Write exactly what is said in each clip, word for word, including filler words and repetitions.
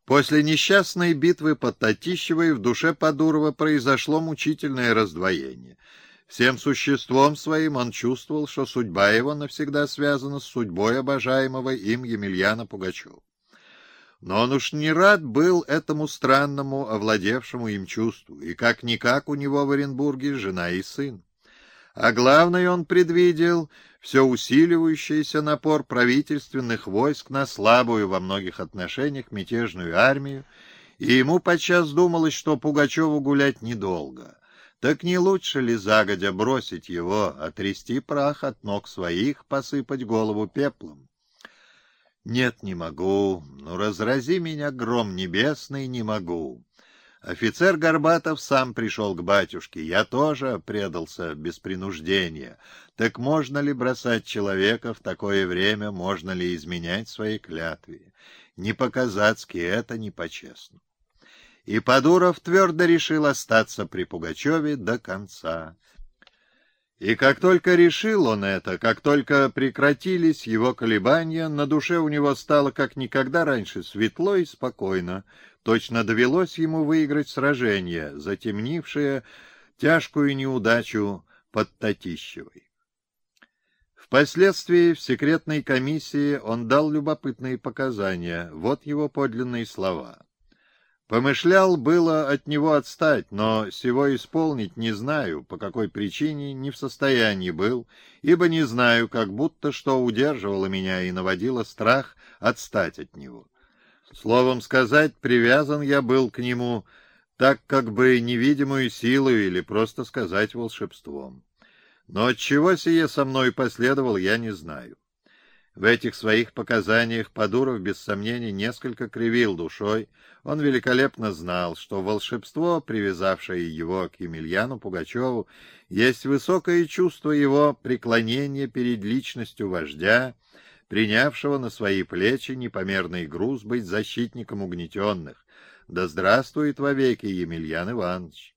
После несчастной битвы под Татищевой в душе Подурова произошло мучительное раздвоение. Всем существом своим он чувствовал, что судьба его навсегда связана с судьбой обожаемого им Емельяна Пугачева. Но он уж не рад был этому странному, овладевшему им чувству, и как-никак у него в Оренбурге жена и сын. А главное, он предвидел все усиливающийся напор правительственных войск на слабую во многих отношениях мятежную армию, и ему подчас думалось, что Пугачеву гулять недолго. Так не лучше ли загодя бросить его, отрясти прах от ног своих, посыпать голову пеплом? Нет, не могу, ну разрази меня гром небесный, не могу. Офицер Горбатов сам пришел к батюшке, я тоже предался без принуждения. Так можно ли бросать человека в такое время, можно ли изменять своей клятве? Не по-казацки, это не по-честному. И Подуров твердо решил остаться при Пугачеве до конца. И как только решил он это, как только прекратились его колебания, на душе у него стало как никогда раньше светло и спокойно. Точно довелось ему выиграть сражение, затемнившее тяжкую неудачу под Татищевой. Впоследствии в секретной комиссии он дал любопытные показания. Вот его подлинные слова. Помышлял было от него отстать, но сего исполнить не знаю, по какой причине не в состоянии был, ибо не знаю, как будто что удерживало меня и наводило страх отстать от него. Словом сказать, привязан я был к нему так как бы невидимую силою или просто сказать волшебством. Но отчего сие со мной последовало, я не знаю. В этих своих показаниях Подуров, без сомнения, несколько кривил душой. Он великолепно знал, что волшебство, привязавшее его к Емельяну Пугачеву, есть высокое чувство его преклонения перед личностью вождя, принявшего на свои плечи непомерный груз быть защитником угнетенных. Да здравствует вовеки Емельян Иванович!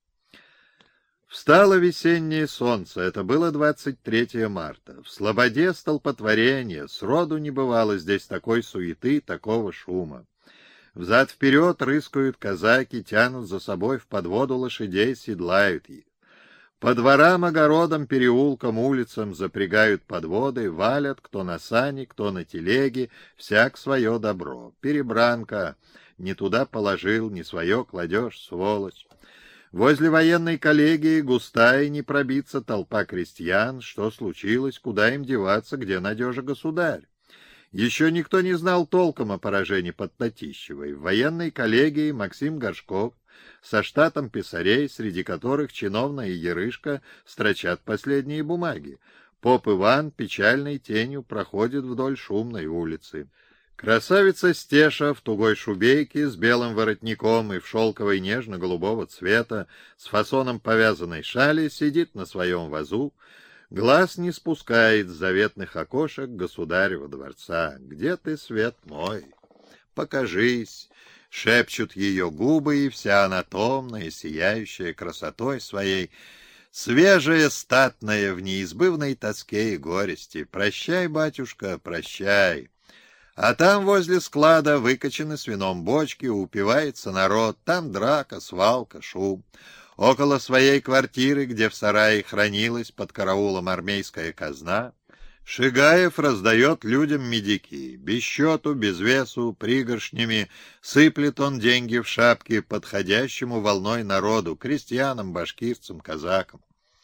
Встало весеннее солнце, это было двадцать третьего марта. В слободе столпотворение, сроду не бывало здесь такой суеты, такого шума. Взад-вперед рыскают казаки, тянут за собой в подводу лошадей, седлают их. По дворам, огородам, переулкам, улицам запрягают подводы, валят, кто на сани, кто на телеге, всяк свое добро. Перебранка, не туда положил, не свое кладешь, сволочь. Возле военной коллегии густая не пробиться толпа крестьян. Что случилось, куда им деваться, где надежа государь? Еще никто не знал толком о поражении под Татищевой. В военной коллегии Максим Горшков со штатом писарей, среди которых чиновная Ярышка строчат последние бумаги. Поп Иван печальной тенью проходит вдоль шумной улицы. Красавица Стеша в тугой шубейке с белым воротником и в шелковой нежно-голубого цвета с фасоном повязанной шали сидит на своем вазу, глаз не спускает с заветных окошек государева дворца. «Где ты, свет мой? Покажись!» — шепчут ее губы, и вся она томная, сияющая красотой своей, свежая, статная, в неизбывной тоске и горести. «Прощай, батюшка, прощай!» А там возле склада выкачаны с вином бочки, упивается народ, там драка, свалка, шум. Около своей квартиры, где в сарае хранилась под караулом армейская казна, Шигаев раздает людям медики. Без счету, без весу, пригоршнями сыплет он деньги в шапки подходящему волной народу, крестьянам, башкирцам, казакам.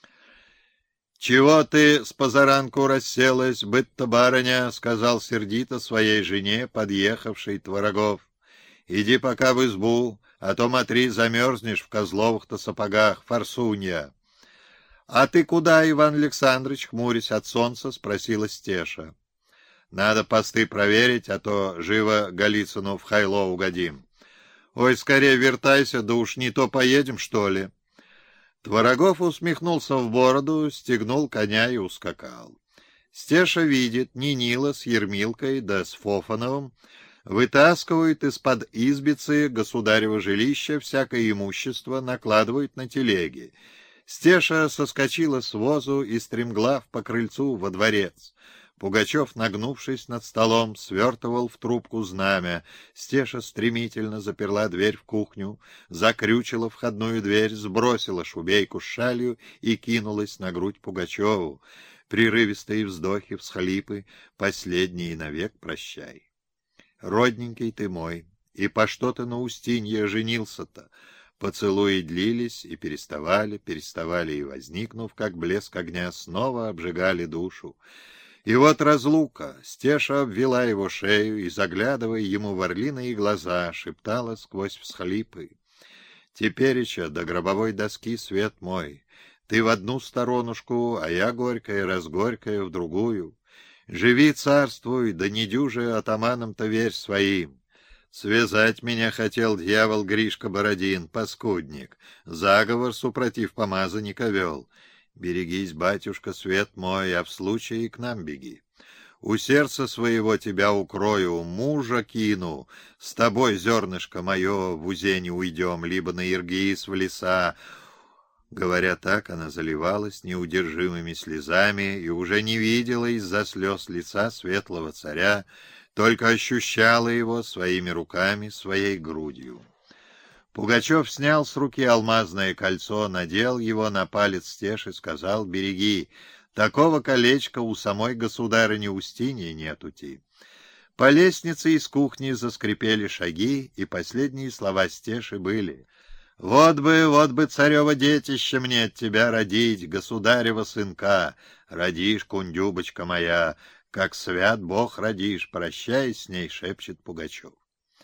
«Чего ты с позаранку расселась, быть-то барыня?» — сказал сердито своей жене, подъехавшей Творогов. «Иди пока в избу, а то, смотри, замерзнешь в козловых-то сапогах, форсунья». «А ты куда, Иван Александрович?» — хмурясь от солнца, спросила Стеша. «Надо посты проверить, а то живо Голицыну в хайло угодим». «Ой, скорее вертайся, да уж не то поедем, что ли?» Творогов усмехнулся в бороду, стегнул коня и ускакал. Стеша видит, Нинила с Ермилкой да с Фофановым вытаскивают из-под избицы государева жилища всякое имущество, накладывают на телеги. Стеша соскочила с возу и стремглав по крыльцу во дворец. Пугачев, нагнувшись над столом, свертывал в трубку знамя. Стеша стремительно заперла дверь в кухню, закрючила входную дверь, сбросила шубейку с шалью и кинулась на грудь Пугачеву. Прерывистые вздохи, всхлипы, последние навек прощай. Родненький ты мой, и по что ты на Устинье женился-то? Поцелуи длились и переставали, переставали и, возникнув, как блеск огня, снова обжигали душу. И вот разлука. Стеша обвела его шею и, заглядывая ему в орлиные глаза, шептала сквозь всхлипы: «Тепереча до гробовой доски, свет мой, ты в одну сторонушку, а я горькая-разгорькая в другую. Живи, царствуй, да не дюже атаманам-то верь своим. Связать меня хотел дьявол Гришка Бородин, паскудник, заговор супротив помазанника вел. Берегись, батюшка, свет мой, а в случае к нам беги. У сердца своего тебя укрою, мужа кину, с тобой, зернышко мое, в узе не уйдем, либо на Иргиз в леса». Говоря так, она заливалась неудержимыми слезами и уже не видела из-за слез лица светлого царя, только ощущала его своими руками, своей грудью. Пугачев снял с руки алмазное кольцо, надел его на палец Стеши, сказал: «Береги, такого колечка у самой государыни Устиньи нетути». По лестнице из кухни заскрипели шаги, и последние слова Стеши были: «Вот бы, вот бы царево детище мне от тебя родить, государева сынка, родишь, кундюбочка моя, как свят Бог родишь, прощай с ней», — шепчет Пугачев.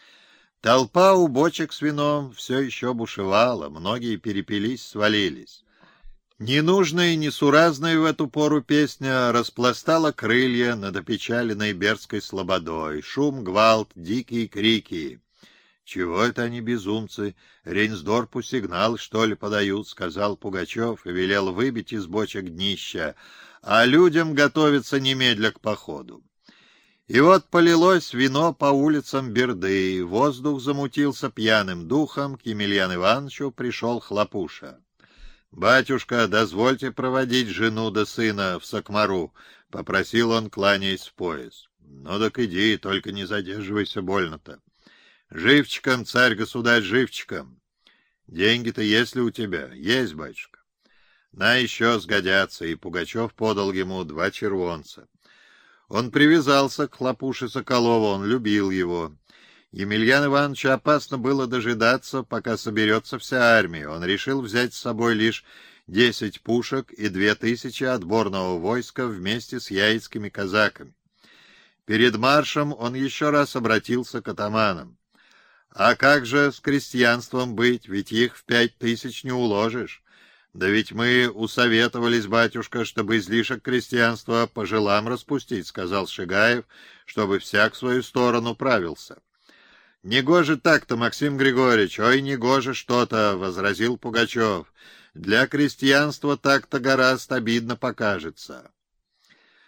Толпа у бочек с вином все еще бушевала, многие перепились, свалились. Ненужная и несуразная в эту пору песня распластала крылья над опечаленной Бердской слободой. Шум, гвалт, дикие крики. «Чего это они, безумцы? Рейнсдорпу сигнал, что ли, подают?» — сказал Пугачев и велел выбить из бочек днища, а людям готовиться немедля к походу. И вот полилось вино по улицам Берды, воздух замутился пьяным духом, к Емельяну Ивановичу пришел Хлопуша. «Батюшка, дозвольте проводить жену да сына в Сакмару», — попросил он, кланяясь в пояс. «Ну так иди, только не задерживайся больно-то». «Живчиком, царь-государь, живчиком». «Деньги-то есть ли у тебя?» «Есть, батюшка». «На, еще сгодятся», и Пугачев подал ему два червонца. Он привязался к Хлопуше Соколову, он любил его. Емельяну Ивановичу опасно было дожидаться, пока соберется вся армия. Он решил взять с собой лишь десять пушек и две тысячи отборного войска вместе с яицкими казаками. Перед маршем он еще раз обратился к атаманам. «А как же с крестьянством быть, ведь их в пять тысяч не уложишь. Да ведь мы усоветовались, батюшка, чтобы излишек крестьянства по жилам распустить», — сказал Шигаев, чтобы всяк в свою сторону правился. «Негоже так-то, Максим Григорьевич, ой, негоже что-то», — возразил Пугачев. «Для крестьянства так-то гораздо обидно покажется».